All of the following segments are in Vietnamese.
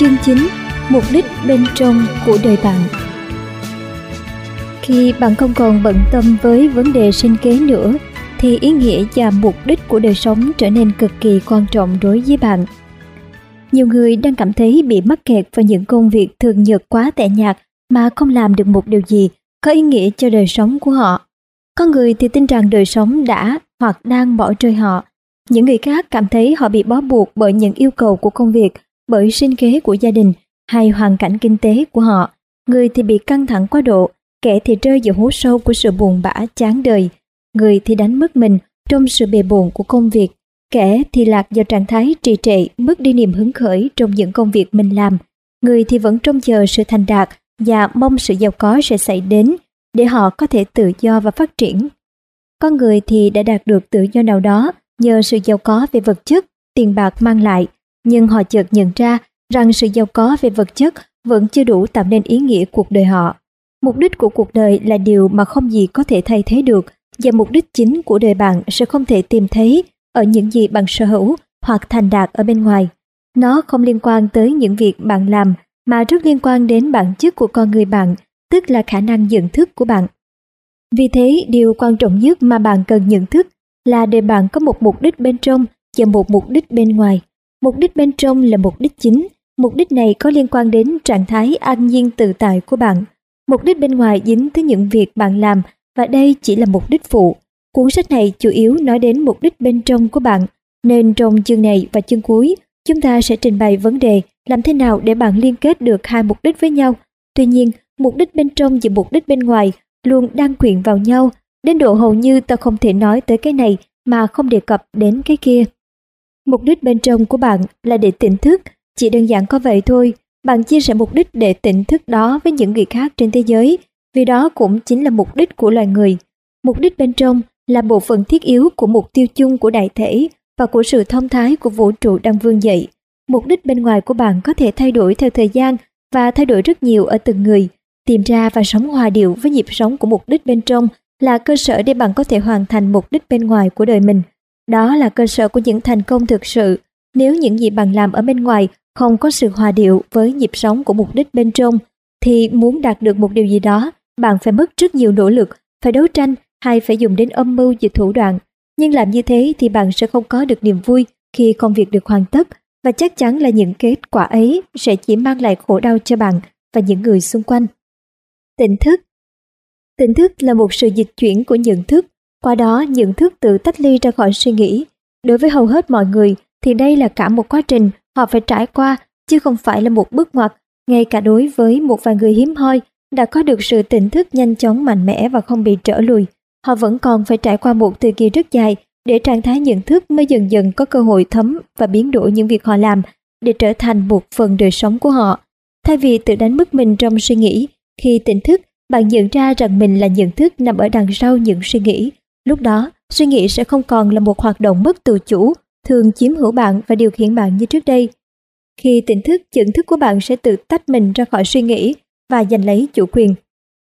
Chương 9: Mục đích bên trong của đời bạn. Khi bạn không còn bận tâm với vấn đề sinh kế nữa, thì ý nghĩa và mục đích của đời sống trở nên cực kỳ quan trọng đối với bạn. Nhiều người đang cảm thấy bị mắc kẹt vào những công việc thường nhật quá tẻ nhạt mà không làm được một điều gì có ý nghĩa cho đời sống của họ. Có người thì tin rằng đời sống đã hoặc đang bỏ rơi họ. Những người khác cảm thấy họ bị bó buộc bởi những yêu cầu của công việc, bởi sinh kế của gia đình hay hoàn cảnh kinh tế của họ. Người thì bị căng thẳng quá độ, kẻ thì rơi vào hố sâu của sự buồn bã chán đời. Người thì đánh mất mình trong sự bề bộn của công việc, kẻ thì lạc vào trạng thái trì trệ, mất đi niềm hứng khởi trong những công việc mình làm. Người thì vẫn trông chờ sự thành đạt và mong sự giàu có sẽ xảy đến để họ có thể tự do và phát triển. Con người thì đã đạt được tự do nào đó nhờ sự giàu có về vật chất, tiền bạc mang lại, nhưng họ chợt nhận ra rằng sự giàu có về vật chất vẫn chưa đủ tạo nên ý nghĩa cuộc đời họ. Mục đích của cuộc đời là điều mà không gì có thể thay thế được, và mục đích chính của đời bạn sẽ không thể tìm thấy ở những gì bạn sở hữu hoặc thành đạt ở bên ngoài. Nó không liên quan tới những việc bạn làm, mà rất liên quan đến bản chất của con người bạn, tức là khả năng nhận thức của bạn. Vì thế, điều quan trọng nhất mà bạn cần nhận thức là đời bạn có một mục đích bên trong và một mục đích bên ngoài. Mục đích bên trong là mục đích chính. Mục đích này có liên quan đến trạng thái an nhiên tự tại của bạn. Mục đích bên ngoài dính tới những việc bạn làm, và đây chỉ là mục đích phụ. Cuốn sách này chủ yếu nói đến mục đích bên trong của bạn, nên trong chương này và chương cuối, chúng ta sẽ trình bày vấn đề làm thế nào để bạn liên kết được hai mục đích với nhau. Tuy nhiên, mục đích bên trong và mục đích bên ngoài luôn đang quyện vào nhau, đến độ hầu như ta không thể nói tới cái này mà không đề cập đến cái kia. Mục đích bên trong của bạn là để tỉnh thức, chỉ đơn giản có vậy thôi. Bạn chia sẻ mục đích để tỉnh thức đó với những người khác trên thế giới, vì đó cũng chính là mục đích của loài người. Mục đích bên trong là bộ phận thiết yếu của mục tiêu chung của đại thể và của sự thông thái của vũ trụ đang vươn dậy. Mục đích bên ngoài của bạn có thể thay đổi theo thời gian và thay đổi rất nhiều ở từng người. Tìm ra và sống hòa điệu với nhịp sống của mục đích bên trong là cơ sở để bạn có thể hoàn thành mục đích bên ngoài của đời mình. Đó là cơ sở của những thành công thực sự. Nếu những gì bạn làm ở bên ngoài không có sự hòa điệu với nhịp sống của mục đích bên trong, thì muốn đạt được một điều gì đó, bạn phải mất rất nhiều nỗ lực, phải đấu tranh hay phải dùng đến âm mưu và thủ đoạn. Nhưng làm như thế thì bạn sẽ không có được niềm vui khi công việc được hoàn tất, và chắc chắn là những kết quả ấy sẽ chỉ mang lại khổ đau cho bạn và những người xung quanh. Tỉnh thức. Tỉnh thức là một sự dịch chuyển của nhận thức, qua đó nhận thức tự tách ly ra khỏi suy nghĩ. Đối với hầu hết mọi người thì đây là cả một quá trình họ phải trải qua, chứ không phải là một bước ngoặt. Ngay cả đối với một vài người hiếm hoi đã có được sự tỉnh thức nhanh chóng, mạnh mẽ và không bị trở lùi, họ vẫn còn phải trải qua một thời kỳ rất dài để trạng thái nhận thức mới dần dần có cơ hội thấm và biến đổi những việc họ làm để trở thành một phần đời sống của họ. Thay vì tự đánh mất mình trong suy nghĩ, khi tỉnh thức, bạn nhận ra rằng mình là nhận thức nằm ở đằng sau những suy nghĩ. Lúc đó, suy nghĩ sẽ không còn là một hoạt động mất tự chủ, thường chiếm hữu bạn và điều khiển bạn như trước đây. Khi tỉnh thức, nhận thức của bạn sẽ tự tách mình ra khỏi suy nghĩ và giành lấy chủ quyền.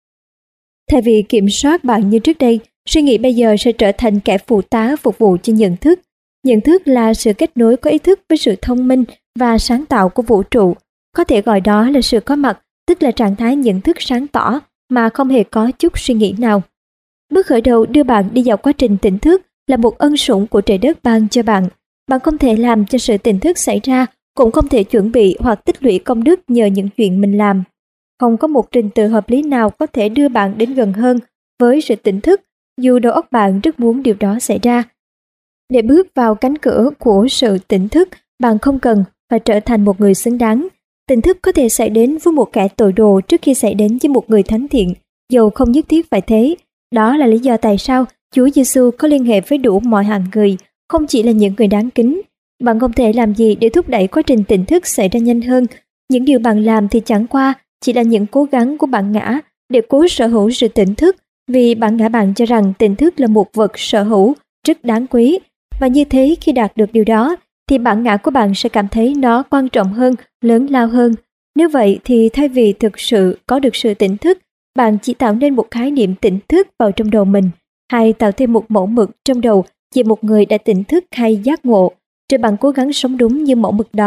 Thay vì kiểm soát bạn như trước đây, suy nghĩ bây giờ sẽ trở thành kẻ phụ tá phục vụ cho nhận thức. Nhận thức là sự kết nối có ý thức với sự thông minh và sáng tạo của vũ trụ. Có thể gọi đó là sự có mặt, tức là trạng thái nhận thức sáng tỏ mà không hề có chút suy nghĩ nào. Bước khởi đầu đưa bạn đi vào quá trình tỉnh thức là một ân sủng của trời đất ban cho bạn. Bạn không thể làm cho sự tỉnh thức xảy ra, cũng không thể chuẩn bị hoặc tích lũy công đức nhờ những chuyện mình làm. Không có một trình tự hợp lý nào có thể đưa bạn đến gần hơn với sự tỉnh thức, dù đầu óc bạn rất muốn điều đó xảy ra. Để bước vào cánh cửa của sự tỉnh thức, bạn không cần phải trở thành một người xứng đáng. Tỉnh thức có thể xảy đến với một kẻ tội đồ trước khi xảy đến với một người thánh thiện, dầu không nhất thiết phải thế. Đó là lý do tại sao Chúa Giêsu có liên hệ với đủ mọi hạng người, không chỉ là những người đáng kính. Bạn không thể làm gì để thúc đẩy quá trình tỉnh thức xảy ra nhanh hơn. Những điều bạn làm thì chẳng qua chỉ là những cố gắng của bản ngã để cố sở hữu sự tỉnh thức, vì bản ngã bạn cho rằng tỉnh thức là một vật sở hữu rất đáng quý. Và như thế, khi đạt được điều đó, thì bản ngã của bạn sẽ cảm thấy nó quan trọng hơn, lớn lao hơn. Nếu vậy thì thay vì thực sự có được sự tỉnh thức, bạn chỉ tạo nên một khái niệm tỉnh thức vào trong đầu mình, hay tạo thêm một mẫu mực trong đầu về một người đã tỉnh thức hay giác ngộ, rồi bạn cố gắng sống đúng như mẫu mực đó,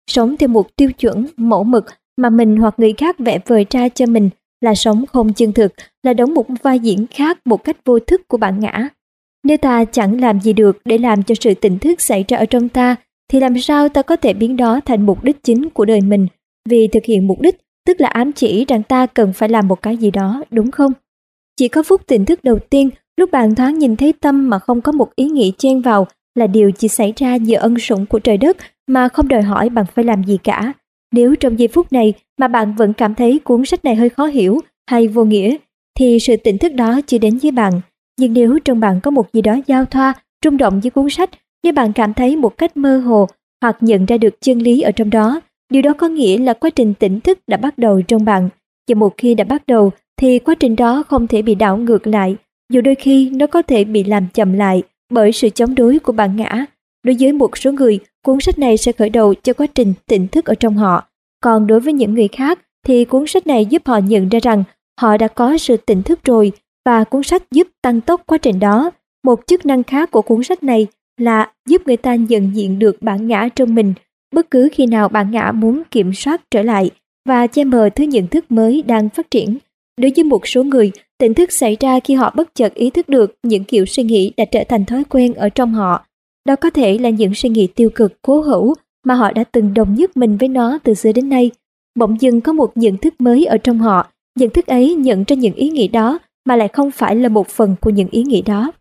sống theo một tiêu chuẩn mẫu mực mà mình hoặc người khác vẽ vời ra cho mình là sống không chân thực, là đóng một vai diễn khác một cách vô thức của bản ngã. Nếu ta chẳng làm gì được để làm cho sự tỉnh thức xảy ra ở trong ta, thì làm sao ta có thể biến đó thành mục đích chính của đời mình? Vì thực hiện mục đích, tức là ám chỉ rằng ta cần phải làm một cái gì đó, đúng không? Chỉ có phút tỉnh thức đầu tiên, lúc bạn thoáng nhìn thấy tâm mà không có một ý nghĩ chen vào, là điều chỉ xảy ra nhờ ân sủng của trời đất mà không đòi hỏi bạn phải làm gì cả. Nếu trong giây phút này mà bạn vẫn cảm thấy cuốn sách này hơi khó hiểu hay vô nghĩa, thì sự tỉnh thức đó chưa đến với bạn. Nhưng nếu trong bạn có một gì đó giao thoa, rung động với cuốn sách, nếu bạn cảm thấy một cách mơ hồ hoặc nhận ra được chân lý ở trong đó, điều đó có nghĩa là quá trình tỉnh thức đã bắt đầu trong bạn. Và một khi đã bắt đầu, thì quá trình đó không thể bị đảo ngược lại, dù đôi khi nó có thể bị làm chậm lại bởi sự chống đối của bản ngã. Đối với một số người, cuốn sách này sẽ khởi đầu cho quá trình tỉnh thức ở trong họ. Còn đối với những người khác, thì cuốn sách này giúp họ nhận ra rằng họ đã có sự tỉnh thức rồi, và cuốn sách giúp tăng tốc quá trình đó. Một chức năng khác của cuốn sách này là giúp người ta nhận diện được bản ngã trong mình bất cứ khi nào bản ngã muốn kiểm soát trở lại và che mờ thứ nhận thức mới đang phát triển. Đối với một số người, tỉnh thức xảy ra khi họ bất chợt ý thức được những kiểu suy nghĩ đã trở thành thói quen ở trong họ. Đó có thể là những suy nghĩ tiêu cực cố hữu mà họ đã từng đồng nhất mình với nó từ xưa đến nay. Bỗng dưng có một nhận thức mới ở trong họ, nhận thức ấy nhận ra những ý nghĩ đó mà lại không phải là một phần của những ý nghĩ đó.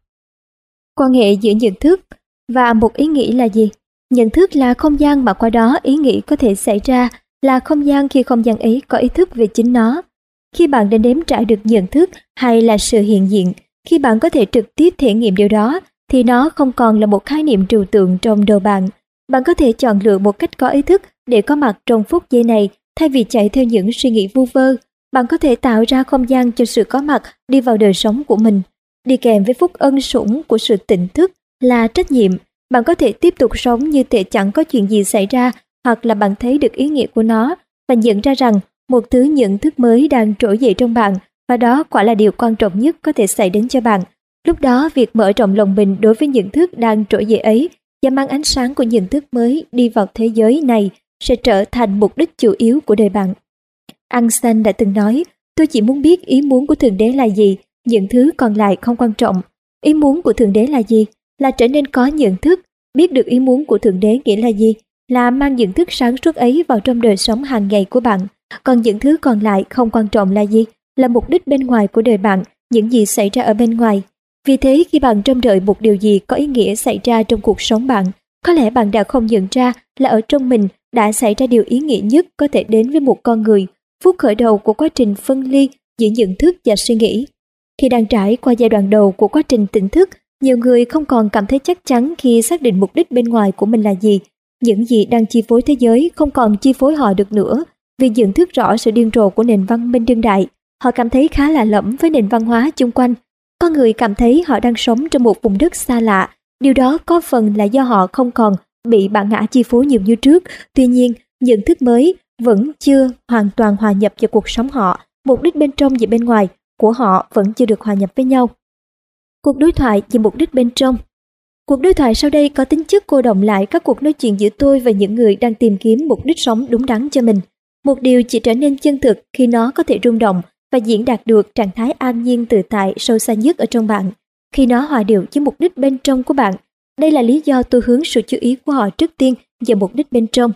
Quan hệ giữa nhận thức và một ý nghĩ là gì? Nhận thức là không gian mà qua đó ý nghĩ có thể xảy ra, là không gian khi không gian ấy có ý thức về chính nó. Khi bạn đã nếm trải được nhận thức hay là sự hiện diện, khi bạn có thể trực tiếp thể nghiệm điều đó, thì nó không còn là một khái niệm trừu tượng trong đầu bạn. Bạn có thể chọn lựa một cách có ý thức để có mặt trong phút giây này, thay vì chạy theo những suy nghĩ vu vơ. Bạn có thể tạo ra không gian cho sự có mặt đi vào đời sống của mình. Đi kèm với phúc ân sủng của sự tỉnh thức là trách nhiệm. Bạn có thể tiếp tục sống như thể chẳng có chuyện gì xảy ra, hoặc là bạn thấy được ý nghĩa của nó và nhận ra rằng một thứ nhận thức mới đang trỗi dậy trong bạn, và đó quả là điều quan trọng nhất có thể xảy đến cho bạn. Lúc đó, việc mở rộng lòng mình đối với nhận thức đang trỗi dậy ấy và mang ánh sáng của nhận thức mới đi vào thế giới này sẽ trở thành mục đích chủ yếu của đời bạn. Einstein đã từng nói, tôi chỉ muốn biết ý muốn của Thượng Đế là gì, những thứ còn lại không quan trọng. Ý muốn của Thượng Đế là gì? Là trở nên có nhận thức. Biết được ý muốn của Thượng Đế nghĩa là gì? Là mang nhận thức sáng suốt ấy vào trong đời sống hàng ngày của bạn. Còn những thứ còn lại không quan trọng là gì? Là mục đích bên ngoài của đời bạn, những gì xảy ra ở bên ngoài. Vì thế, khi bạn trông đợi một điều gì có ý nghĩa xảy ra trong cuộc sống bạn, có lẽ bạn đã không nhận ra là ở trong mình đã xảy ra điều ý nghĩa nhất có thể đến với một con người, phút khởi đầu của quá trình phân ly giữa nhận thức và suy nghĩ. Khi đang trải qua giai đoạn đầu của quá trình tỉnh thức, nhiều người không còn cảm thấy chắc chắn khi xác định mục đích bên ngoài của mình là gì. Những gì đang chi phối thế giới không còn chi phối họ được nữa, vì nhận thức rõ sự điên rồ của nền văn minh đương đại. Họ cảm thấy khá lạ lẫm với nền văn hóa chung quanh. Con người cảm thấy họ đang sống trong một vùng đất xa lạ. Điều đó có phần là do họ không còn bị bản ngã chi phối nhiều như trước. Tuy nhiên, nhận thức mới vẫn chưa hoàn toàn hòa nhập vào cuộc sống họ. Mục đích bên trong và bên ngoài của họ vẫn chưa được hòa nhập với nhau. Cuộc đối thoại về mục đích bên trong. Cuộc đối thoại sau đây có tính chất cô đọng lại các cuộc nói chuyện giữa tôi và những người đang tìm kiếm mục đích sống đúng đắn cho mình. Một điều chỉ trở nên chân thực khi nó có thể rung động và diễn đạt được trạng thái an nhiên tự tại sâu xa nhất ở trong bạn, khi nó hòa điệu với mục đích bên trong của bạn. Đây là lý do tôi hướng sự chú ý của họ trước tiên vào mục đích bên trong.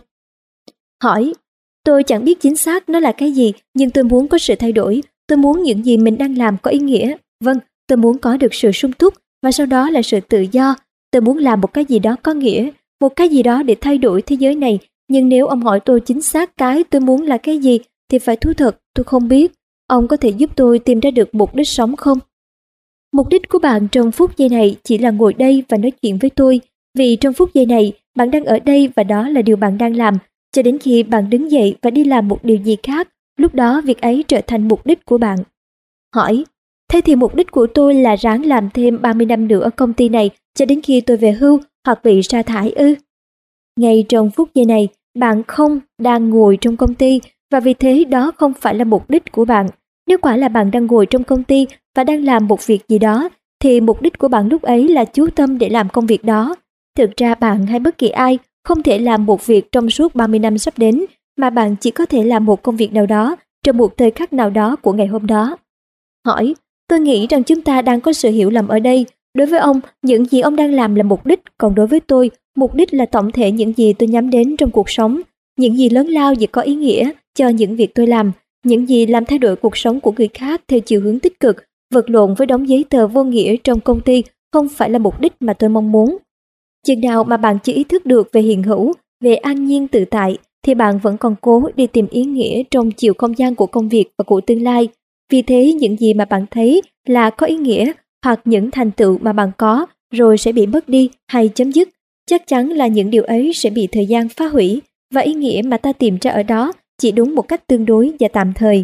Hỏi, tôi chẳng biết chính xác nó là cái gì, nhưng tôi muốn có sự thay đổi. Tôi muốn những gì mình đang làm có ý nghĩa. Vâng, tôi muốn có được sự sung túc và sau đó là sự tự do. Tôi muốn làm một cái gì đó có nghĩa, một cái gì đó để thay đổi thế giới này. Nhưng nếu ông hỏi tôi chính xác cái tôi muốn là cái gì, thì phải thú thật, tôi không biết. Ông có thể giúp tôi tìm ra được mục đích sống không? Mục đích của bạn trong phút giây này chỉ là ngồi đây và nói chuyện với tôi. Vì trong phút giây này, bạn đang ở đây và đó là điều bạn đang làm. Cho đến khi bạn đứng dậy và đi làm một điều gì khác, lúc đó việc ấy trở thành mục đích của bạn. Hỏi, thế thì mục đích của tôi là ráng làm thêm 30 năm nữa ở công ty này cho đến khi tôi về hưu hoặc bị sa thải ư? Ngay trong phút giây này, bạn không đang ngồi trong công ty và vì thế đó không phải là mục đích của bạn. Nếu quả là bạn đang ngồi trong công ty và đang làm một việc gì đó, thì mục đích của bạn lúc ấy là chú tâm để làm công việc đó. Thực ra bạn hay bất kỳ ai không thể làm một việc trong suốt 30 năm sắp đến, mà bạn chỉ có thể làm một công việc nào đó trong một thời khắc nào đó của ngày hôm đó. Hỏi, tôi nghĩ rằng chúng ta đang có sự hiểu lầm ở đây. Đối với ông, những gì ông đang làm là mục đích, còn đối với tôi, mục đích là tổng thể những gì tôi nhắm đến trong cuộc sống, những gì lớn lao và có ý nghĩa cho những việc tôi làm, những gì làm thay đổi cuộc sống của người khác theo chiều hướng tích cực. Vật lộn với đống giấy tờ vô nghĩa trong công ty không phải là mục đích mà tôi mong muốn. Chừng nào mà bạn chưa ý thức được về hiện hữu, về an nhiên tự tại, thì bạn vẫn còn cố đi tìm ý nghĩa trong chiều không gian của công việc và của tương lai. Vì thế, những gì mà bạn thấy là có ý nghĩa hoặc những thành tựu mà bạn có rồi sẽ bị mất đi hay chấm dứt. Chắc chắn là những điều ấy sẽ bị thời gian phá hủy, và ý nghĩa mà ta tìm ra ở đó chỉ đúng một cách tương đối và tạm thời.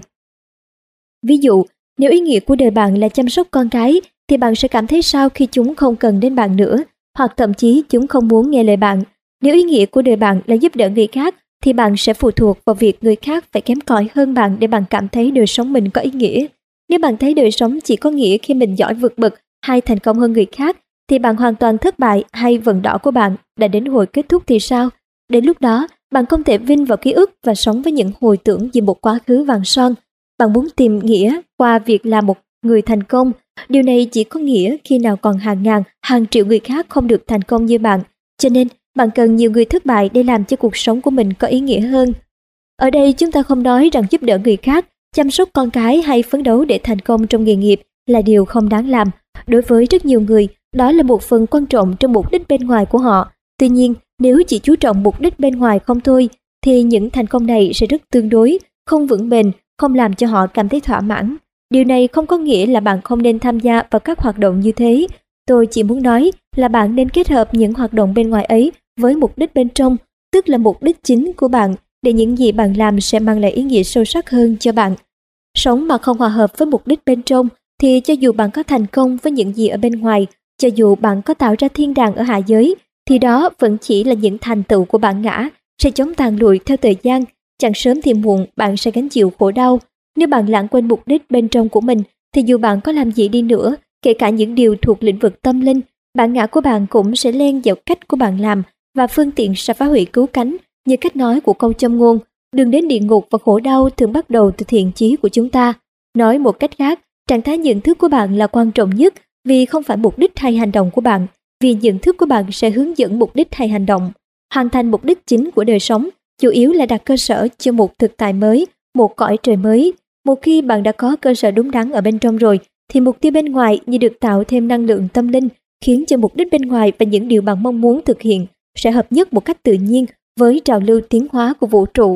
Ví dụ, nếu ý nghĩa của đời bạn là chăm sóc con cái, thì bạn sẽ cảm thấy sao khi chúng không cần đến bạn nữa, hoặc thậm chí chúng không muốn nghe lời bạn. Nếu ý nghĩa của đời bạn là giúp đỡ người khác, thì bạn sẽ phụ thuộc vào việc người khác phải kém cỏi hơn bạn để bạn cảm thấy đời sống mình có ý nghĩa. Nếu bạn thấy đời sống chỉ có nghĩa khi mình giỏi vượt bậc hay thành công hơn người khác, thì bạn hoàn toàn thất bại hay vần đỏ của bạn đã đến hồi kết thúc thì sao? Đến lúc đó, bạn không thể vin vào ký ức và sống với những hồi tưởng về một quá khứ vàng son. Bạn muốn tìm nghĩa qua việc là một người thành công. Điều này chỉ có nghĩa khi nào còn hàng ngàn, hàng triệu người khác không được thành công như bạn. Cho nên, bạn cần nhiều người thất bại để làm cho cuộc sống của mình có ý nghĩa hơn. Ở đây chúng ta không nói rằng giúp đỡ người khác, chăm sóc con cái hay phấn đấu để thành công trong nghề nghiệp là điều không đáng làm. Đối với rất nhiều người, đó là một phần quan trọng trong mục đích bên ngoài của họ. Tuy nhiên, nếu chỉ chú trọng mục đích bên ngoài không thôi, thì những thành công này sẽ rất tương đối, không vững bền, không làm cho họ cảm thấy thỏa mãn. Điều này không có nghĩa là bạn không nên tham gia vào các hoạt động như thế. Tôi chỉ muốn nói là bạn nên kết hợp những hoạt động bên ngoài ấy với mục đích bên trong, tức là mục đích chính của bạn, để những gì bạn làm sẽ mang lại ý nghĩa sâu sắc hơn cho bạn. Sống mà không hòa hợp với mục đích bên trong, thì cho dù bạn có thành công với những gì ở bên ngoài, cho dù bạn có tạo ra thiên đàng ở hạ giới, thì đó vẫn chỉ là những thành tựu của bản ngã, sẽ chóng tàn lụi theo thời gian. Chẳng sớm thì muộn bạn sẽ gánh chịu khổ đau. Nếu bạn lãng quên mục đích bên trong của mình, thì dù bạn có làm gì đi nữa, kể cả những điều thuộc lĩnh vực tâm linh, bản ngã của bạn cũng sẽ len vào cách của bạn làm, và phương tiện sẽ phá hủy cứu cánh, như cách nói của câu châm ngôn: đường đến địa ngục và khổ đau thường bắt đầu từ thiện chí của chúng ta. Nói một cách khác, trạng thái nhận thức của bạn là quan trọng nhất, vì không phải mục đích hay hành động của bạn, vì nhận thức của bạn sẽ hướng dẫn mục đích hay hành động. Hoàn thành mục đích chính của đời sống chủ yếu là đặt cơ sở cho một thực tại mới, một cõi trời mới. Một khi bạn đã có cơ sở đúng đắn ở bên trong rồi, thì mục tiêu bên ngoài như được tạo thêm năng lượng tâm linh, khiến cho mục đích bên ngoài và những điều bạn mong muốn thực hiện sẽ hợp nhất một cách tự nhiên với trào lưu tiến hóa của vũ trụ.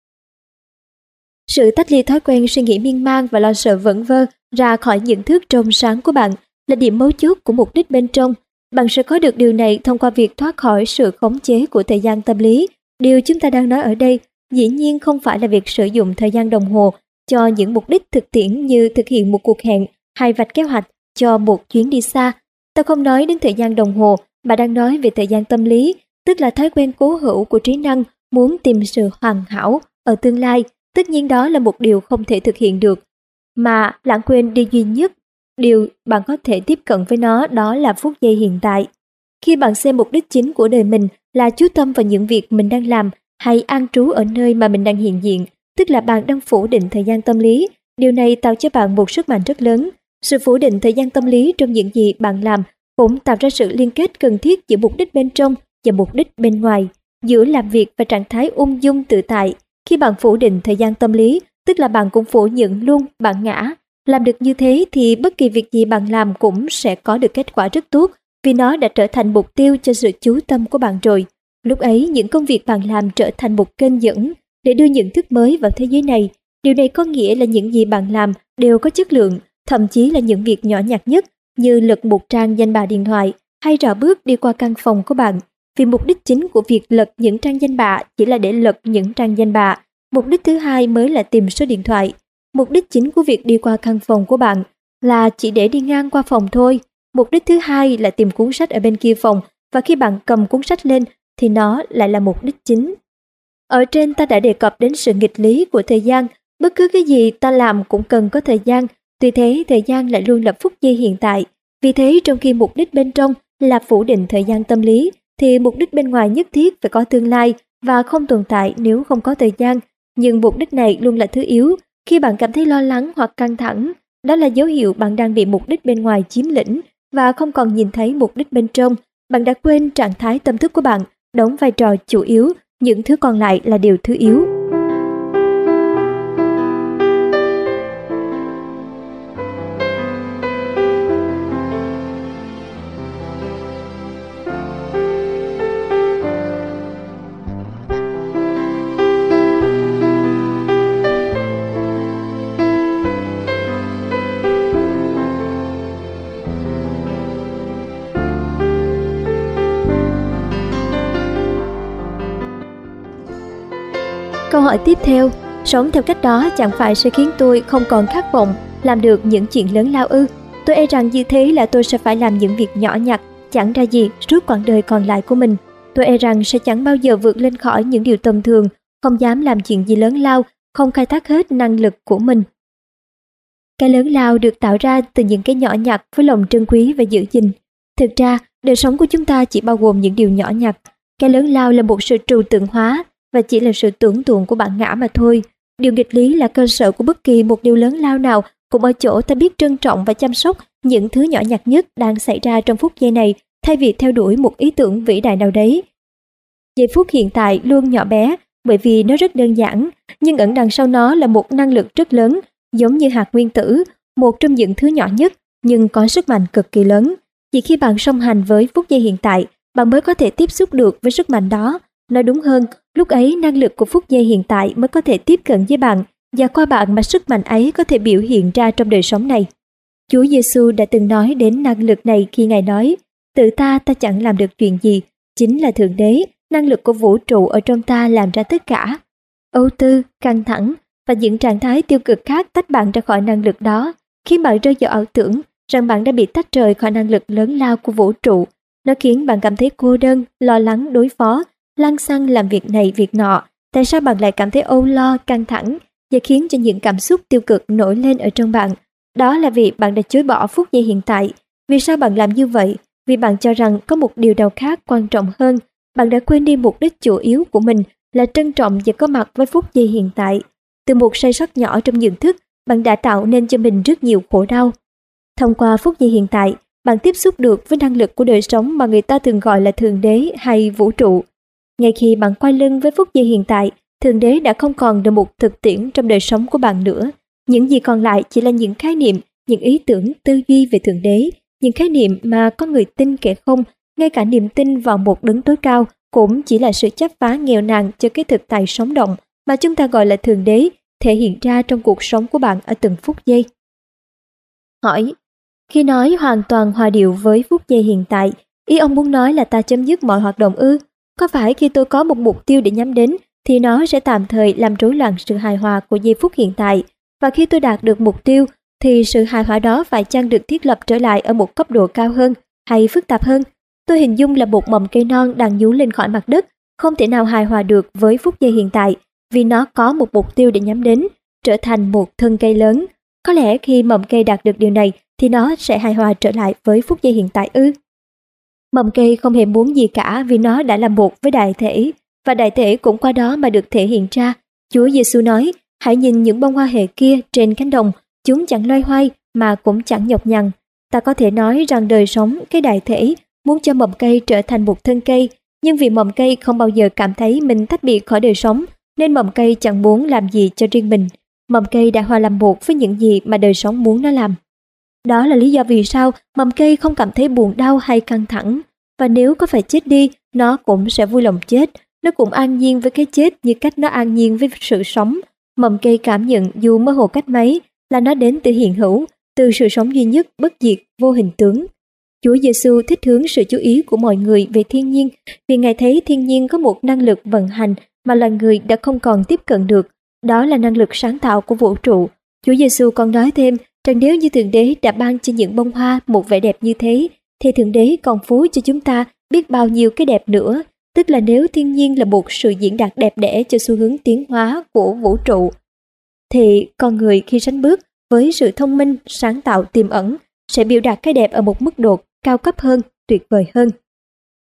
Sự tách ly thói quen suy nghĩ miên man và lo sợ vẩn vơ ra khỏi nhận thức trong sáng của bạn là điểm mấu chốt của mục đích bên trong. Bạn sẽ có được điều này thông qua việc thoát khỏi sự khống chế của thời gian tâm lý. Điều chúng ta đang nói ở đây dĩ nhiên không phải là việc sử dụng thời gian đồng hồ cho những mục đích thực tiễn như thực hiện một cuộc hẹn hay vạch kế hoạch cho một chuyến đi xa. Ta không nói đến thời gian đồng hồ mà đang nói về thời gian tâm lý, tức là thói quen cố hữu của trí năng muốn tìm sự hoàn hảo ở tương lai. Tất nhiên đó là một điều không thể thực hiện được, mà lãng quên đi duy nhất. Điều bạn có thể tiếp cận với nó đó là phút giây hiện tại. Khi bạn xem mục đích chính của đời mình là chú tâm vào những việc mình đang làm hay an trú ở nơi mà mình đang hiện diện, tức là bạn đang phủ định thời gian tâm lý. Điều này tạo cho bạn một sức mạnh rất lớn. Sự phủ định thời gian tâm lý trong những gì bạn làm cũng tạo ra sự liên kết cần thiết giữa mục đích bên trong và mục đích bên ngoài, giữa làm việc và trạng thái ung dung tự tại. Khi bạn phủ định thời gian tâm lý, tức là bạn cũng phủ nhận luôn bản ngã. Làm được như thế thì bất kỳ việc gì bạn làm cũng sẽ có được kết quả rất tốt, vì nó đã trở thành mục tiêu cho sự chú tâm của bạn rồi. Lúc ấy, những công việc bạn làm trở thành một kênh dẫn để đưa nhận thức mới vào thế giới này. Điều này có nghĩa là những gì bạn làm đều có chất lượng, thậm chí là những việc nhỏ nhặt nhất như lật một trang danh bạ điện thoại hay rảo bước đi qua căn phòng của bạn. Vì mục đích chính của việc lật những trang danh bạ chỉ là để lật những trang danh bạ. Mục đích thứ hai mới là tìm số điện thoại. Mục đích chính của việc đi qua căn phòng của bạn là chỉ để đi ngang qua phòng thôi. Mục đích thứ hai là tìm cuốn sách ở bên kia phòng, và khi bạn cầm cuốn sách lên thì nó lại là mục đích chính. Ở trên ta đã đề cập đến sự nghịch lý của thời gian. Bất cứ cái gì ta làm cũng cần có thời gian, tuy thế thời gian lại luôn là phút giây hiện tại. Vì thế trong khi mục đích bên trong là phủ định thời gian tâm lý, thì mục đích bên ngoài nhất thiết phải có tương lai và không tồn tại nếu không có thời gian. Nhưng mục đích này luôn là thứ yếu. Khi bạn cảm thấy lo lắng hoặc căng thẳng, đó là dấu hiệu bạn đang bị mục đích bên ngoài chiếm lĩnh và không còn nhìn thấy mục đích bên trong. Bạn đã quên trạng thái tâm thức của bạn đóng vai trò chủ yếu, những thứ còn lại là điều thứ yếu. Câu hỏi tiếp theo, sống theo cách đó chẳng phải sẽ khiến tôi không còn khát vọng làm được những chuyện lớn lao ư? Tôi e rằng như thế là tôi sẽ phải làm những việc nhỏ nhặt, chẳng ra gì suốt quãng đời còn lại của mình. Tôi e rằng sẽ chẳng bao giờ vượt lên khỏi những điều tầm thường, không dám làm chuyện gì lớn lao, không khai thác hết năng lực của mình. Cái lớn lao được tạo ra từ những cái nhỏ nhặt với lòng trân quý và giữ gìn. Thực ra, đời sống của chúng ta chỉ bao gồm những điều nhỏ nhặt. Cái lớn lao là một sự trừu tượng hóa và chỉ là sự tưởng tượng của bản ngã mà thôi. Điều nghịch lý là cơ sở của bất kỳ một điều lớn lao nào cũng ở chỗ ta biết trân trọng và chăm sóc những thứ nhỏ nhặt nhất đang xảy ra trong phút giây này, thay vì theo đuổi một ý tưởng vĩ đại nào đấy. Giây phút hiện tại luôn nhỏ bé bởi vì nó rất đơn giản, nhưng ẩn đằng sau nó là một năng lực rất lớn, giống như hạt nguyên tử, một trong những thứ nhỏ nhất nhưng có sức mạnh cực kỳ lớn. Chỉ khi bạn song hành với phút giây hiện tại, bạn mới có thể tiếp xúc được với sức mạnh đó. Nói đúng hơn, lúc ấy năng lực của phút giây hiện tại mới có thể tiếp cận với bạn, và qua bạn mà sức mạnh ấy có thể biểu hiện ra trong đời sống này. Chúa Giêsu đã từng nói đến năng lực này khi Ngài nói, tự ta chẳng làm được chuyện gì, chính là Thượng Đế, năng lực của vũ trụ ở trong ta làm ra tất cả. Âu tư, căng thẳng và những trạng thái tiêu cực khác tách bạn ra khỏi năng lực đó, khiến bạn rơi vào ảo tưởng rằng bạn đã bị tách rời khỏi năng lực lớn lao của vũ trụ. Nó khiến bạn cảm thấy cô đơn, lo lắng đối phó, lăng xăng làm việc này việc nọ. Tại sao bạn lại cảm thấy âu lo, căng thẳng và khiến cho những cảm xúc tiêu cực nổi lên ở trong bạn? Đó là vì bạn đã chối bỏ phút giây hiện tại. Vì sao bạn làm như vậy? Vì bạn cho rằng có một điều nào khác quan trọng hơn. Bạn đã quên đi mục đích chủ yếu của mình là trân trọng và có mặt với phút giây hiện tại. Từ một sai sót nhỏ trong nhận thức, bạn đã tạo nên cho mình rất nhiều khổ đau. Thông qua phút giây hiện tại, bạn tiếp xúc được với năng lực của đời sống mà người ta thường gọi là Thượng Đế hay vũ trụ. Ngay khi bạn quay lưng với phút giây hiện tại, Thượng Đế đã không còn là một thực tiễn trong đời sống của bạn nữa. Những gì còn lại chỉ là những khái niệm, những ý tưởng, tư duy về Thượng Đế, những khái niệm mà có người tin kẻ không, ngay cả niềm tin vào một đấng tối cao cũng chỉ là sự chắp vá nghèo nàn cho cái thực tại sống động mà chúng ta gọi là Thượng Đế, thể hiện ra trong cuộc sống của bạn ở từng phút giây. Hỏi, khi nói hoàn toàn hòa điệu với phút giây hiện tại, ý ông muốn nói là ta chấm dứt mọi hoạt động ư? Có phải khi tôi có một mục tiêu để nhắm đến thì nó sẽ tạm thời làm rối loạn sự hài hòa của giây phút hiện tại, và khi tôi đạt được mục tiêu thì sự hài hòa đó phải chăng được thiết lập trở lại ở một cấp độ cao hơn hay phức tạp hơn? Tôi hình dung là một mầm cây non đang nhú lên khỏi mặt đất, không thể nào hài hòa được với phút giây hiện tại vì nó có một mục tiêu để nhắm đến, trở thành một thân cây lớn. Có lẽ khi mầm cây đạt được điều này thì nó sẽ hài hòa trở lại với phút giây hiện tại ư? Mầm cây không hề muốn gì cả vì nó đã là một với đại thể, và đại thể cũng qua đó mà được thể hiện ra. Chúa Giêsu nói, hãy nhìn những bông hoa hề kia trên cánh đồng, chúng chẳng loay hoay mà cũng chẳng nhọc nhằn. Ta có thể nói rằng đời sống, cái đại thể, muốn cho mầm cây trở thành một thân cây, nhưng vì mầm cây không bao giờ cảm thấy mình tách biệt khỏi đời sống, nên mầm cây chẳng muốn làm gì cho riêng mình. Mầm cây đã hòa làm một với những gì mà đời sống muốn nó làm. Đó là lý do vì sao mầm cây không cảm thấy buồn đau hay căng thẳng. Và nếu có phải chết đi, nó cũng sẽ vui lòng chết. Nó cũng an nhiên với cái chết như cách nó an nhiên với sự sống. Mầm cây cảm nhận dù mơ hồ cách mấy là nó đến từ hiện hữu, từ sự sống duy nhất, bất diệt, vô hình tướng. Chúa Giêsu thích hướng sự chú ý của mọi người về thiên nhiên, vì Ngài thấy thiên nhiên có một năng lực vận hành mà loài người đã không còn tiếp cận được. Đó là năng lực sáng tạo của vũ trụ. Chúa Giêsu còn nói thêm rằng nếu như Thượng Đế đã ban cho những bông hoa một vẻ đẹp như thế, thì Thượng Đế còn phối cho chúng ta biết bao nhiêu cái đẹp nữa. Tức là nếu thiên nhiên là một sự diễn đạt đẹp đẽ cho xu hướng tiến hóa của vũ trụ, thì con người khi sánh bước với sự thông minh, sáng tạo tiềm ẩn sẽ biểu đạt cái đẹp ở một mức độ cao cấp hơn, tuyệt vời hơn.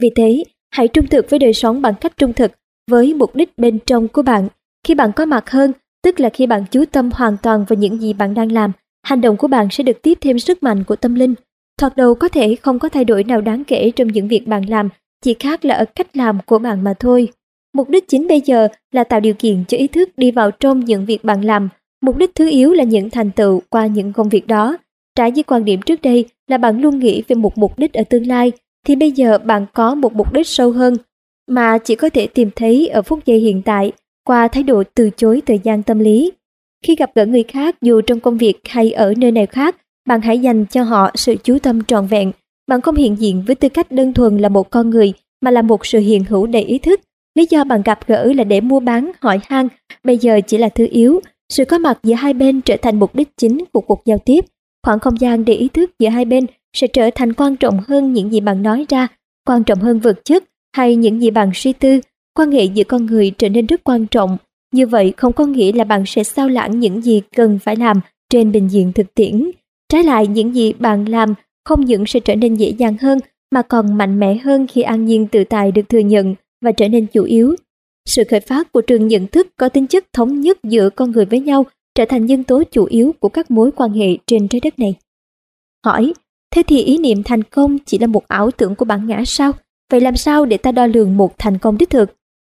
Vì thế, hãy trung thực với đời sống bằng cách trung thực với mục đích bên trong của bạn. Khi bạn có mặt hơn, tức là khi bạn chú tâm hoàn toàn vào những gì bạn đang làm, hành động của bạn sẽ được tiếp thêm sức mạnh của tâm linh. Thoạt đầu có thể không có thay đổi nào đáng kể trong những việc bạn làm, chỉ khác là ở cách làm của bạn mà thôi. Mục đích chính bây giờ là tạo điều kiện cho ý thức đi vào trong những việc bạn làm. Mục đích thứ yếu là những thành tựu qua những công việc đó. Trái với quan điểm trước đây là bạn luôn nghĩ về một mục đích ở tương lai, thì bây giờ bạn có một mục đích sâu hơn mà chỉ có thể tìm thấy ở phút giây hiện tại qua thái độ từ chối thời gian tâm lý. Khi gặp gỡ người khác, dù trong công việc hay ở nơi nào khác, bạn hãy dành cho họ sự chú tâm trọn vẹn. Bạn không hiện diện với tư cách đơn thuần là một con người, mà là một sự hiện hữu đầy ý thức. Lý do bạn gặp gỡ là để mua bán, hỏi han, bây giờ chỉ là thứ yếu. Sự có mặt giữa hai bên trở thành mục đích chính của cuộc giao tiếp. Khoảng không gian để ý thức giữa hai bên sẽ trở thành quan trọng hơn những gì bạn nói ra, quan trọng hơn vật chất hay những gì bạn suy tư. Quan hệ giữa con người trở nên rất quan trọng. Như vậy không có nghĩa là bạn sẽ sao lãng những gì cần phải làm trên bình diện thực tiễn. Trái lại, những gì bạn làm không những sẽ trở nên dễ dàng hơn mà còn mạnh mẽ hơn khi an nhiên tự tại được thừa nhận và trở nên chủ yếu. Sự khởi phát của trường nhận thức có tính chất thống nhất giữa con người với nhau trở thành nhân tố chủ yếu của các mối quan hệ trên trái đất này. Hỏi, thế thì ý niệm thành công chỉ là một ảo tưởng của bản ngã sao? Vậy làm sao để ta đo lường một thành công đích thực?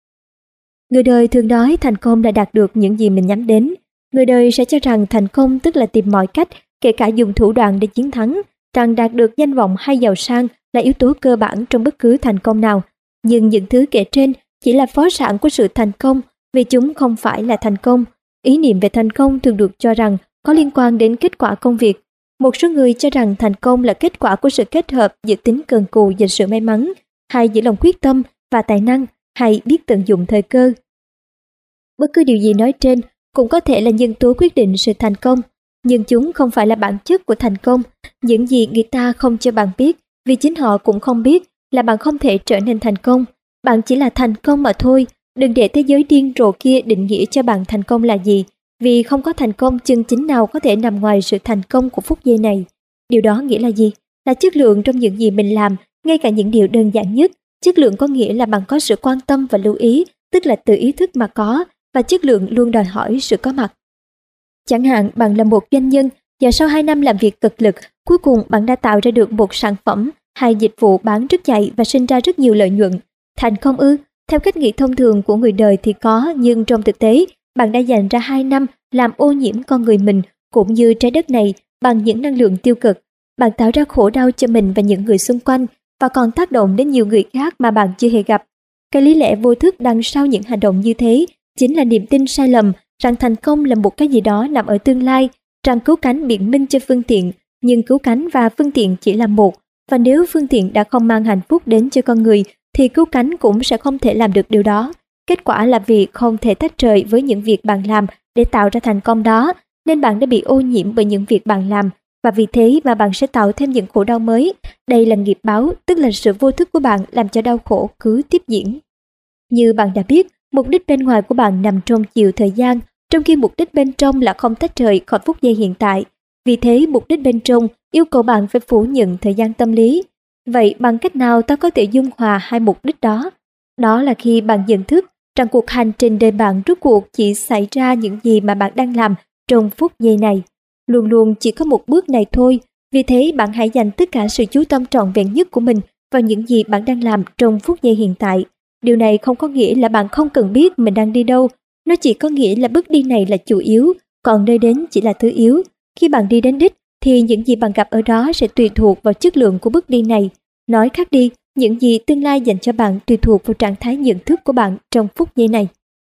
Người đời thường nói thành công là đạt được những gì mình nhắm đến. Người đời sẽ cho rằng thành công tức là tìm mọi cách, kể cả dùng thủ đoạn để chiến thắng, rằng đạt được danh vọng hay giàu sang là yếu tố cơ bản trong bất cứ thành công nào. Nhưng những thứ kể trên chỉ là phó sản của sự thành công, vì chúng không phải là thành công. Ý niệm về thành công thường được cho rằng có liên quan đến kết quả công việc. Một số người cho rằng thành công là kết quả của sự kết hợp giữa tính cần cù và sự may mắn, hay giữa lòng quyết tâm và tài năng, hay biết tận dụng thời cơ. Bất cứ điều gì nói trên cũng có thể là nhân tố quyết định sự thành công, nhưng chúng không phải là bản chất của thành công. Những gì người ta không cho bạn biết, vì chính họ cũng không biết, là bạn không thể trở nên thành công. Bạn chỉ là thành công mà thôi. Đừng để thế giới điên rồ kia định nghĩa cho bạn thành công là gì, vì không có thành công chân chính nào có thể nằm ngoài sự thành công của phút giây này. Điều đó nghĩa là gì? Là chất lượng trong những gì mình làm, ngay cả những điều đơn giản nhất. Chất lượng có nghĩa là bạn có sự quan tâm và lưu ý, tức là từ ý thức mà có, và chất lượng luôn đòi hỏi sự có mặt. Chẳng hạn bạn là một doanh nhân và sau 2 năm làm việc cực lực, cuối cùng bạn đã tạo ra được một sản phẩm hay dịch vụ bán rất chạy và sinh ra rất nhiều lợi nhuận. Thành công ư? Theo cách nghĩ thông thường của người đời thì có, nhưng trong thực tế, bạn đã dành ra 2 năm làm ô nhiễm con người mình cũng như trái đất này bằng những năng lượng tiêu cực. Bạn tạo ra khổ đau cho mình và những người xung quanh và còn tác động đến nhiều người khác mà bạn chưa hề gặp. Cái lý lẽ vô thức đằng sau những hành động như thế chính là niềm tin sai lầm rằng thành công là một cái gì đó nằm ở tương lai, rằng cứu cánh biện minh cho phương tiện, nhưng cứu cánh và phương tiện chỉ là một, và nếu phương tiện đã không mang hạnh phúc đến cho con người thì cứu cánh cũng sẽ không thể làm được điều đó. Kết quả là vì không thể tách rời với những việc bạn làm để tạo ra thành công đó, nên bạn đã bị ô nhiễm bởi những việc bạn làm, và vì thế mà bạn sẽ tạo thêm những khổ đau mới. Đây là nghiệp báo, tức là sự vô thức của bạn làm cho đau khổ cứ tiếp diễn. Như bạn đã biết, mục đích bên ngoài của bạn nằm trong chiều thời gian, trong khi mục đích bên trong là không tách rời khỏi phút giây hiện tại. Vì thế, mục đích bên trong yêu cầu bạn phải phủ nhận thời gian tâm lý. Vậy bằng cách nào ta có thể dung hòa hai mục đích đó? Đó là khi bạn nhận thức rằng cuộc hành trình đời bạn rốt cuộc chỉ xảy ra những gì mà bạn đang làm trong phút giây này. Luôn luôn chỉ có một bước này thôi, vì thế bạn hãy dành tất cả sự chú tâm trọn vẹn nhất của mình vào những gì bạn đang làm trong phút giây hiện tại. Điều này không có nghĩa là bạn không cần biết mình đang đi đâu, nó chỉ có nghĩa là bước đi này là chủ yếu, còn nơi đến chỉ là thứ yếu. Khi bạn đi đến đích, thì những gì bạn gặp ở đó sẽ tùy thuộc vào chất lượng của bước đi này. Nói khác đi, những gì tương lai dành cho bạn tùy thuộc vào trạng thái nhận thức của bạn trong phút giây này.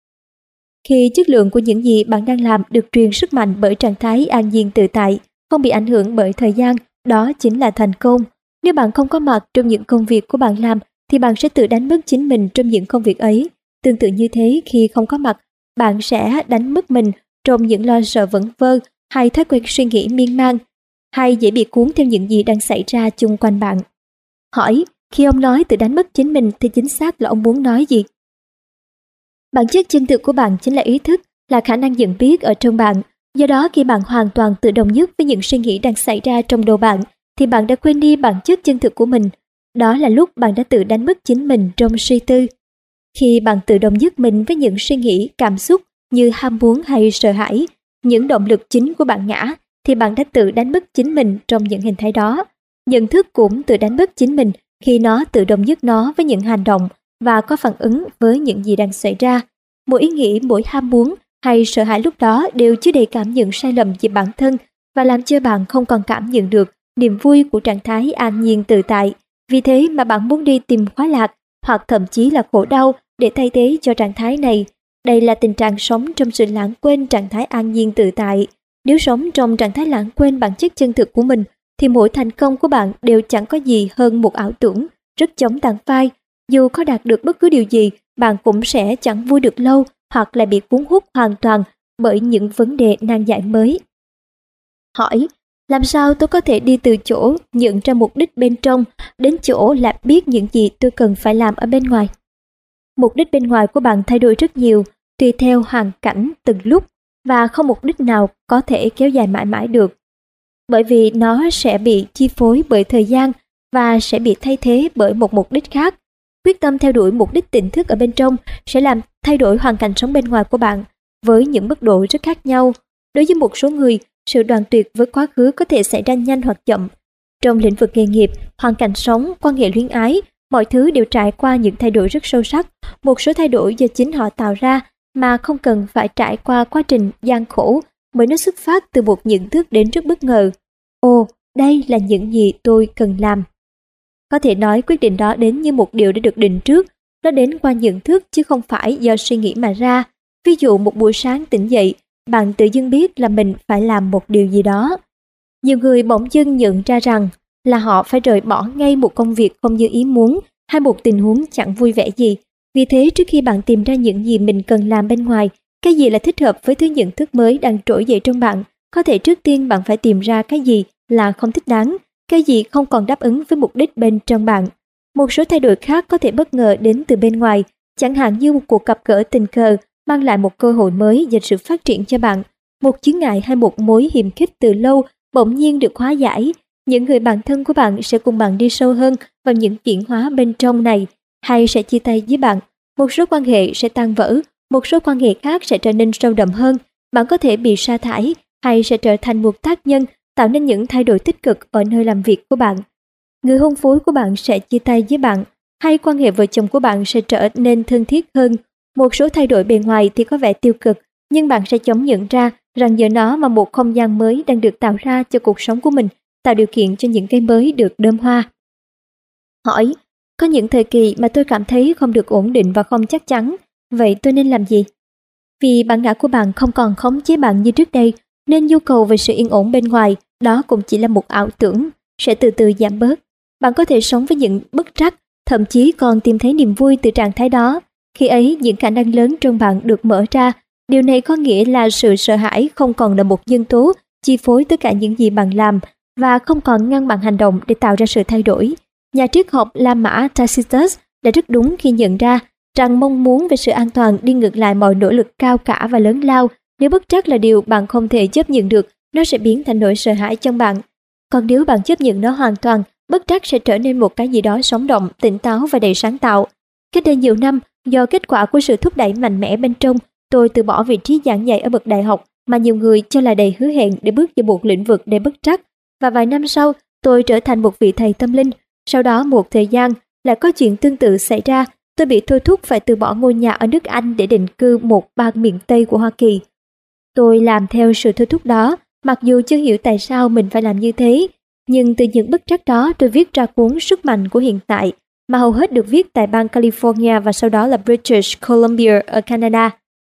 Khi chất lượng của những gì bạn đang làm được truyền sức mạnh bởi trạng thái an nhiên tự tại, không bị ảnh hưởng bởi thời gian, đó chính là thành công. Nếu bạn không có mặt trong những công việc của bạn làm, thì bạn sẽ tự đánh mất chính mình trong những công việc ấy. Tương tự như thế, khi không có mặt, bạn sẽ đánh mất mình trong những lo sợ vẩn vơ hay thói quen suy nghĩ miên man, hay dễ bị cuốn theo những gì đang xảy ra chung quanh bạn. Hỏi, khi ông nói tự đánh mất chính mình thì chính xác là ông muốn nói gì? Bản chất chân thực của bạn chính là ý thức, là khả năng nhận biết ở trong bạn. Do đó khi bạn hoàn toàn tự đồng nhất với những suy nghĩ đang xảy ra trong đầu bạn, thì bạn đã quên đi bản chất chân thực của mình. đó là lúc bạn đã tự đánh mất chính mình trong suy tư. Khi bạn tự động dứt mình với những suy nghĩ, cảm xúc như ham muốn hay sợ hãi, những động lực chính của bạn ngã, thì bạn đã tự đánh mất chính mình trong những hình thái đó. Nhận thức cũng tự đánh mất chính mình khi nó tự động dứt nó với những hành động và có phản ứng với những gì đang xảy ra. Mỗi ý nghĩ, mỗi ham muốn hay sợ hãi lúc đó đều chứa đầy cảm nhận sai lầm về bản thân và làm cho bạn không còn cảm nhận được niềm vui của trạng thái an nhiên tự tại. Vì thế mà bạn muốn đi tìm khoái lạc hoặc thậm chí là khổ đau để thay thế cho trạng thái này. Đây là tình trạng sống trong sự lãng quên trạng thái an nhiên tự tại. Nếu sống trong trạng thái lãng quên bản chất chân thực của mình, thì mỗi thành công của bạn đều chẳng có gì hơn một ảo tưởng, rất chống tàn phai. Dù có đạt được bất cứ điều gì, bạn cũng sẽ chẳng vui được lâu hoặc là bị cuốn hút hoàn toàn bởi những vấn đề nan giải mới. Hỏi, làm sao tôi có thể đi từ chỗ nhận ra mục đích bên trong đến chỗ là biết những gì tôi cần phải làm ở bên ngoài? Mục đích bên ngoài của bạn thay đổi rất nhiều, tùy theo hoàn cảnh từng lúc, và không mục đích nào có thể kéo dài mãi mãi được. Bởi vì nó sẽ bị chi phối bởi thời gian và sẽ bị thay thế bởi một mục đích khác. Quyết tâm theo đuổi mục đích tỉnh thức ở bên trong sẽ làm thay đổi hoàn cảnh sống bên ngoài của bạn với những mức độ rất khác nhau. Đối với một số người, sự đoạn tuyệt với quá khứ có thể xảy ra nhanh hoặc chậm. Trong lĩnh vực nghề nghiệp, hoàn cảnh sống, quan hệ luyến ái, mọi thứ đều trải qua những thay đổi rất sâu sắc. Một số thay đổi do chính họ tạo ra mà không cần phải trải qua quá trình gian khổ, bởi nó xuất phát từ một nhận thức đến rất bất ngờ. Ồ, đây là những gì tôi cần làm. Có thể nói quyết định đó đến như một điều đã được định trước, nó đến qua nhận thức chứ không phải do suy nghĩ mà ra. Ví dụ một buổi sáng tỉnh dậy, bạn tự dưng biết là mình phải làm một điều gì đó. Nhiều người bỗng dưng nhận ra rằng là họ phải rời bỏ ngay một công việc không như ý muốn hay một tình huống chẳng vui vẻ gì. Vì thế trước khi bạn tìm ra những gì mình cần làm bên ngoài, cái gì là thích hợp với thứ nhận thức mới đang trỗi dậy trong bạn, có thể trước tiên bạn phải tìm ra cái gì là không thích đáng, cái gì không còn đáp ứng với mục đích bên trong bạn. Một số thay đổi khác có thể bất ngờ đến từ bên ngoài, chẳng hạn như một cuộc gặp gỡ tình cờ mang lại một cơ hội mới về sự phát triển cho bạn. Một chướng ngại hay một mối hiềm khích từ lâu bỗng nhiên được hóa giải. Những người bạn thân của bạn sẽ cùng bạn đi sâu hơn vào những chuyển hóa bên trong này, hay sẽ chia tay với bạn. Một số quan hệ sẽ tan vỡ, một số quan hệ khác sẽ trở nên sâu đậm hơn. Bạn có thể bị sa thải hay sẽ trở thành một tác nhân tạo nên những thay đổi tích cực ở nơi làm việc của bạn. Người hôn phối của bạn sẽ chia tay với bạn, hay quan hệ vợ chồng của bạn sẽ trở nên thân thiết hơn. Một số thay đổi bề ngoài thì có vẻ tiêu cực, nhưng bạn sẽ chóng nhận ra rằng nhờ nó mà một không gian mới đang được tạo ra cho cuộc sống của mình, tạo điều kiện cho những cây mới được đơm hoa. Hỏi, có những thời kỳ mà tôi cảm thấy không được ổn định và không chắc chắn, vậy tôi nên làm gì? Vì bản ngã của bạn không còn khống chế bạn như trước đây, nên nhu cầu về sự yên ổn bên ngoài, đó cũng chỉ là một ảo tưởng, sẽ từ từ giảm bớt. Bạn có thể sống với những bất trắc, thậm chí còn tìm thấy niềm vui từ trạng thái đó. Khi ấy, những khả năng lớn trong bạn được mở ra. Điều này có nghĩa là sự sợ hãi không còn là một nhân tố chi phối tất cả những gì bạn làm và không còn ngăn bạn hành động để tạo ra sự thay đổi. Nhà triết học La Mã Tacitus đã rất đúng khi nhận ra rằng mong muốn về sự an toàn đi ngược lại mọi nỗ lực cao cả và lớn lao. Nếu bất trắc là điều bạn không thể chấp nhận được, nó sẽ biến thành nỗi sợ hãi trong bạn. Còn nếu bạn chấp nhận nó hoàn toàn, bất trắc sẽ trở nên một cái gì đó sống động, tỉnh táo và đầy sáng tạo. Cách đây nhiều năm, do kết quả của sự thúc đẩy mạnh mẽ bên trong, tôi từ bỏ vị trí giảng dạy ở bậc đại học mà nhiều người cho là đầy hứa hẹn để bước vào một lĩnh vực đầy bất trắc. Và vài năm sau, tôi trở thành một vị thầy tâm linh. Sau đó một thời gian, lại có chuyện tương tự xảy ra. Tôi bị thôi thúc phải từ bỏ ngôi nhà ở nước Anh để định cư một bang miền Tây của Hoa Kỳ. Tôi làm theo sự thôi thúc đó, mặc dù chưa hiểu tại sao mình phải làm như thế. Nhưng từ những bất trắc đó, tôi viết ra cuốn Sức mạnh của hiện tại, mà hầu hết được viết tại bang California và sau đó là British Columbia ở Canada.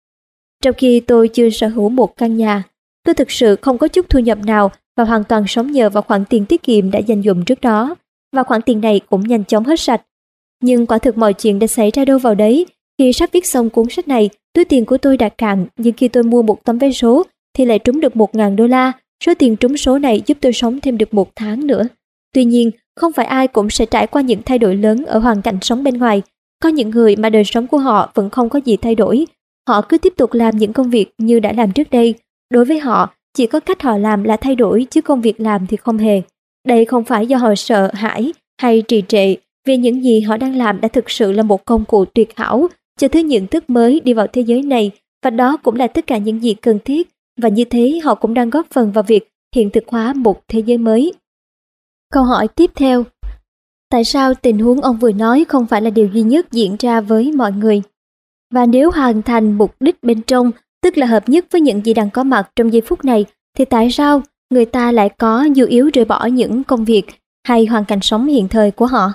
Trong khi tôi chưa sở hữu một căn nhà, tôi thực sự không có chút thu nhập nào và hoàn toàn sống nhờ vào khoản tiền tiết kiệm đã dành dụm trước đó. Và khoản tiền này cũng nhanh chóng hết sạch. Nhưng quả thực mọi chuyện đã xảy ra đâu vào đấy. Khi sắp viết xong cuốn sách này, túi tiền của tôi đã cạn, nhưng khi tôi mua một tấm vé số thì lại trúng được $1.000. Số tiền trúng số này giúp tôi sống thêm được 1 tháng nữa. Tuy nhiên, không phải ai cũng sẽ trải qua những thay đổi lớn ở hoàn cảnh sống bên ngoài. Có những người mà đời sống của họ vẫn không có gì thay đổi. Họ cứ tiếp tục làm những công việc như đã làm trước đây. Đối với họ, chỉ có cách họ làm là thay đổi chứ công việc làm thì không hề. Đây không phải do họ sợ hãi hay trì trệ, vì những gì họ đang làm đã thực sự là một công cụ tuyệt hảo cho thứ nhận thức mới đi vào thế giới này, và đó cũng là tất cả những gì cần thiết, và như thế họ cũng đang góp phần vào việc hiện thực hóa một thế giới mới. Câu hỏi tiếp theo: tại sao tình huống ông vừa nói không phải là điều duy nhất diễn ra với mọi người? Và nếu hoàn thành mục đích bên trong, tức là hợp nhất với những gì đang có mặt trong giây phút này, thì tại sao người ta lại có nhu yếu rời bỏ những công việc hay hoàn cảnh sống hiện thời của họ?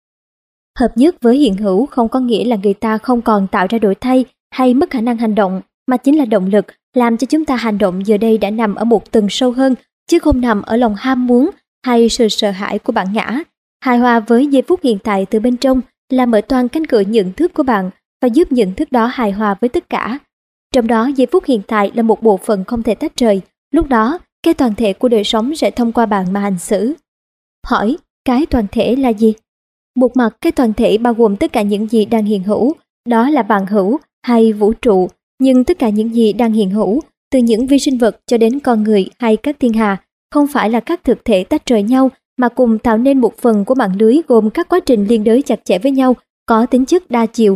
Hợp nhất với hiện hữu không có nghĩa là người ta không còn tạo ra đổi thay hay mất khả năng hành động, mà chính là động lực làm cho chúng ta hành động giờ đây đã nằm ở một tầng sâu hơn, chứ không nằm ở lòng ham muốn hay sự sợ hãi của bản ngã. Hài hòa với giây phút hiện tại từ bên trong là mở toang cánh cửa nhận thức của bạn và giúp nhận thức đó hài hòa với tất cả. Trong đó giây phút hiện tại là một bộ phận không thể tách rời. Lúc đó, cái toàn thể của đời sống sẽ thông qua bạn mà hành xử. Hỏi, cái toàn thể là gì? Một mặt, cái toàn thể bao gồm tất cả những gì đang hiện hữu, đó là vạn hữu hay vũ trụ, nhưng tất cả những gì đang hiện hữu, từ những vi sinh vật cho đến con người hay các thiên hà, không phải là các thực thể tách rời nhau, mà cùng tạo nên một phần của mạng lưới gồm các quá trình liên đới chặt chẽ với nhau, có tính chất đa chiều.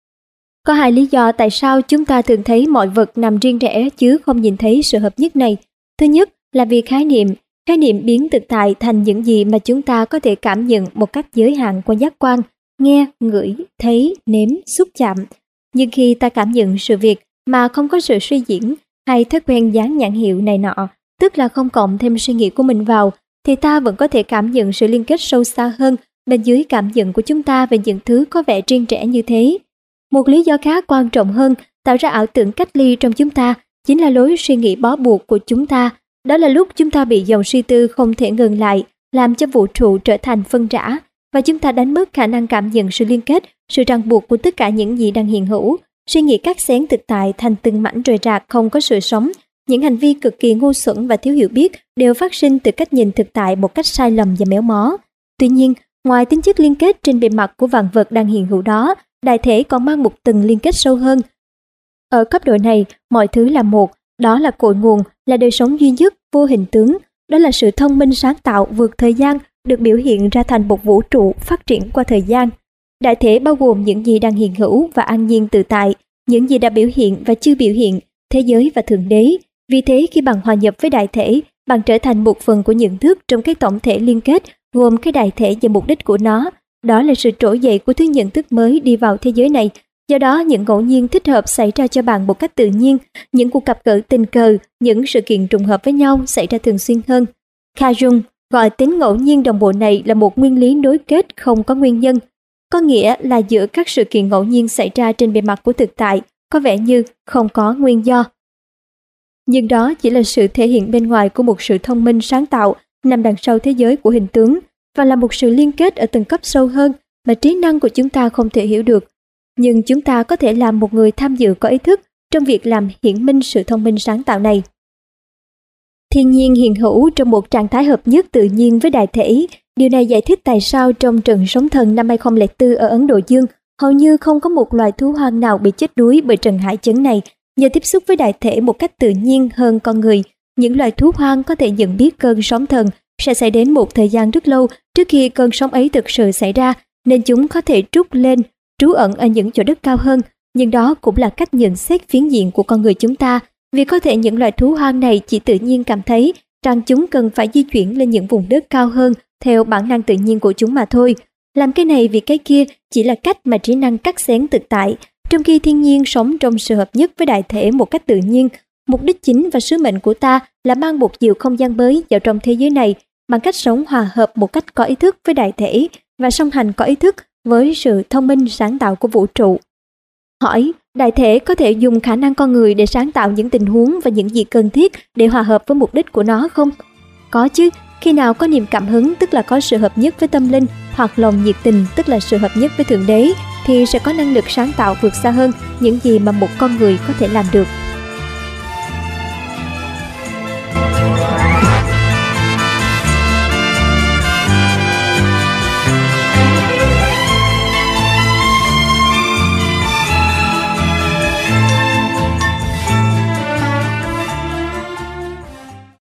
Có hai lý do tại sao chúng ta thường thấy mọi vật nằm riêng rẽ chứ không nhìn thấy sự hợp nhất này. Thứ nhất là vì khái niệm biến thực tại thành những gì mà chúng ta có thể cảm nhận một cách giới hạn qua giác quan, nghe, ngửi, thấy, nếm, xúc chạm. Nhưng khi ta cảm nhận sự việc mà không có sự suy diễn hay thói quen dán nhãn hiệu này nọ, tức là không cộng thêm suy nghĩ của mình vào, thì ta vẫn có thể cảm nhận sự liên kết sâu xa hơn bên dưới cảm nhận của chúng ta về những thứ có vẻ riêng rẽ như thế. Một lý do khác quan trọng hơn tạo ra ảo tưởng cách ly trong chúng ta chính là lối suy nghĩ bó buộc của chúng ta. Đó là lúc chúng ta bị dòng suy tư không thể ngừng lại, làm cho vũ trụ trở thành phân rã, và chúng ta đánh mất khả năng cảm nhận sự liên kết, sự ràng buộc của tất cả những gì đang hiện hữu. Suy nghĩ cắt xén thực tại thành từng mảnh rời rạc không có sự sống. Những hành vi cực kỳ ngu xuẩn và thiếu hiểu biết đều phát sinh từ cách nhìn thực tại một cách sai lầm và méo mó. Tuy nhiên, ngoài tính chất liên kết trên bề mặt của vạn vật đang hiện hữu đó, đại thể còn mang một tầng liên kết sâu hơn. Ở cấp độ này, mọi thứ là một, đó là cội nguồn, là đời sống duy nhất, vô hình tướng, đó là sự thông minh sáng tạo vượt thời gian, được biểu hiện ra thành một vũ trụ phát triển qua thời gian. Đại thể bao gồm những gì đang hiện hữu và an nhiên tự tại, những gì đã biểu hiện và chưa biểu hiện, thế giới và thượng đế. Vì thế khi bạn hòa nhập với đại thể, bạn trở thành một phần của nhận thức trong cái tổng thể liên kết gồm cái đại thể và mục đích của nó. Đó là sự trỗi dậy của thứ nhận thức mới đi vào thế giới này. Do đó, những ngẫu nhiên thích hợp xảy ra cho bạn một cách tự nhiên, những cuộc gặp gỡ tình cờ, những sự kiện trùng hợp với nhau xảy ra thường xuyên hơn. Carl Jung gọi tính ngẫu nhiên đồng bộ này là một nguyên lý nối kết không có nguyên nhân. Có nghĩa là giữa các sự kiện ngẫu nhiên xảy ra trên bề mặt của thực tại có vẻ như không có nguyên do. Nhưng đó chỉ là sự thể hiện bên ngoài của một sự thông minh sáng tạo nằm đằng sau thế giới của hình tướng, và là một sự liên kết ở tầng cấp sâu hơn mà trí năng của chúng ta không thể hiểu được. Nhưng chúng ta có thể làm một người tham dự có ý thức trong việc làm hiển minh sự thông minh sáng tạo này. Thiên nhiên hiện hữu trong một trạng thái hợp nhất tự nhiên với đại thể. Điều này giải thích tại sao trong trận sóng thần năm 2004 ở Ấn Độ Dương, hầu như không có một loài thú hoang nào bị chết đuối bởi trận hải chấn này. Nhờ tiếp xúc với đại thể một cách tự nhiên hơn con người, những loài thú hoang có thể nhận biết cơn sóng thần sẽ xảy đến một thời gian rất lâu trước khi cơn sóng ấy thực sự xảy ra, nên chúng có thể trút lên, trú ẩn ở những chỗ đất cao hơn. Nhưng đó cũng là cách nhận xét phiến diện của con người chúng ta, vì có thể những loài thú hoang này chỉ tự nhiên cảm thấy rằng chúng cần phải di chuyển lên những vùng đất cao hơn theo bản năng tự nhiên của chúng mà thôi. Làm cái này vì cái kia chỉ là cách mà trí năng cắt xén thực tại, trong khi thiên nhiên sống trong sự hợp nhất với đại thể một cách tự nhiên. Mục đích chính và sứ mệnh của ta là mang một chiều không gian mới vào trong thế giới này bằng cách sống hòa hợp một cách có ý thức với đại thể và song hành có ý thức với sự thông minh sáng tạo của vũ trụ. Hỏi, đại thể có thể dùng khả năng con người để sáng tạo những tình huống và những gì cần thiết để hòa hợp với mục đích của nó không? Có chứ, khi nào có niềm cảm hứng tức là có sự hợp nhất với tâm linh, hoặc lòng nhiệt tình tức là sự hợp nhất với Thượng Đế, thì sẽ có năng lực sáng tạo vượt xa hơn những gì mà một con người có thể làm được.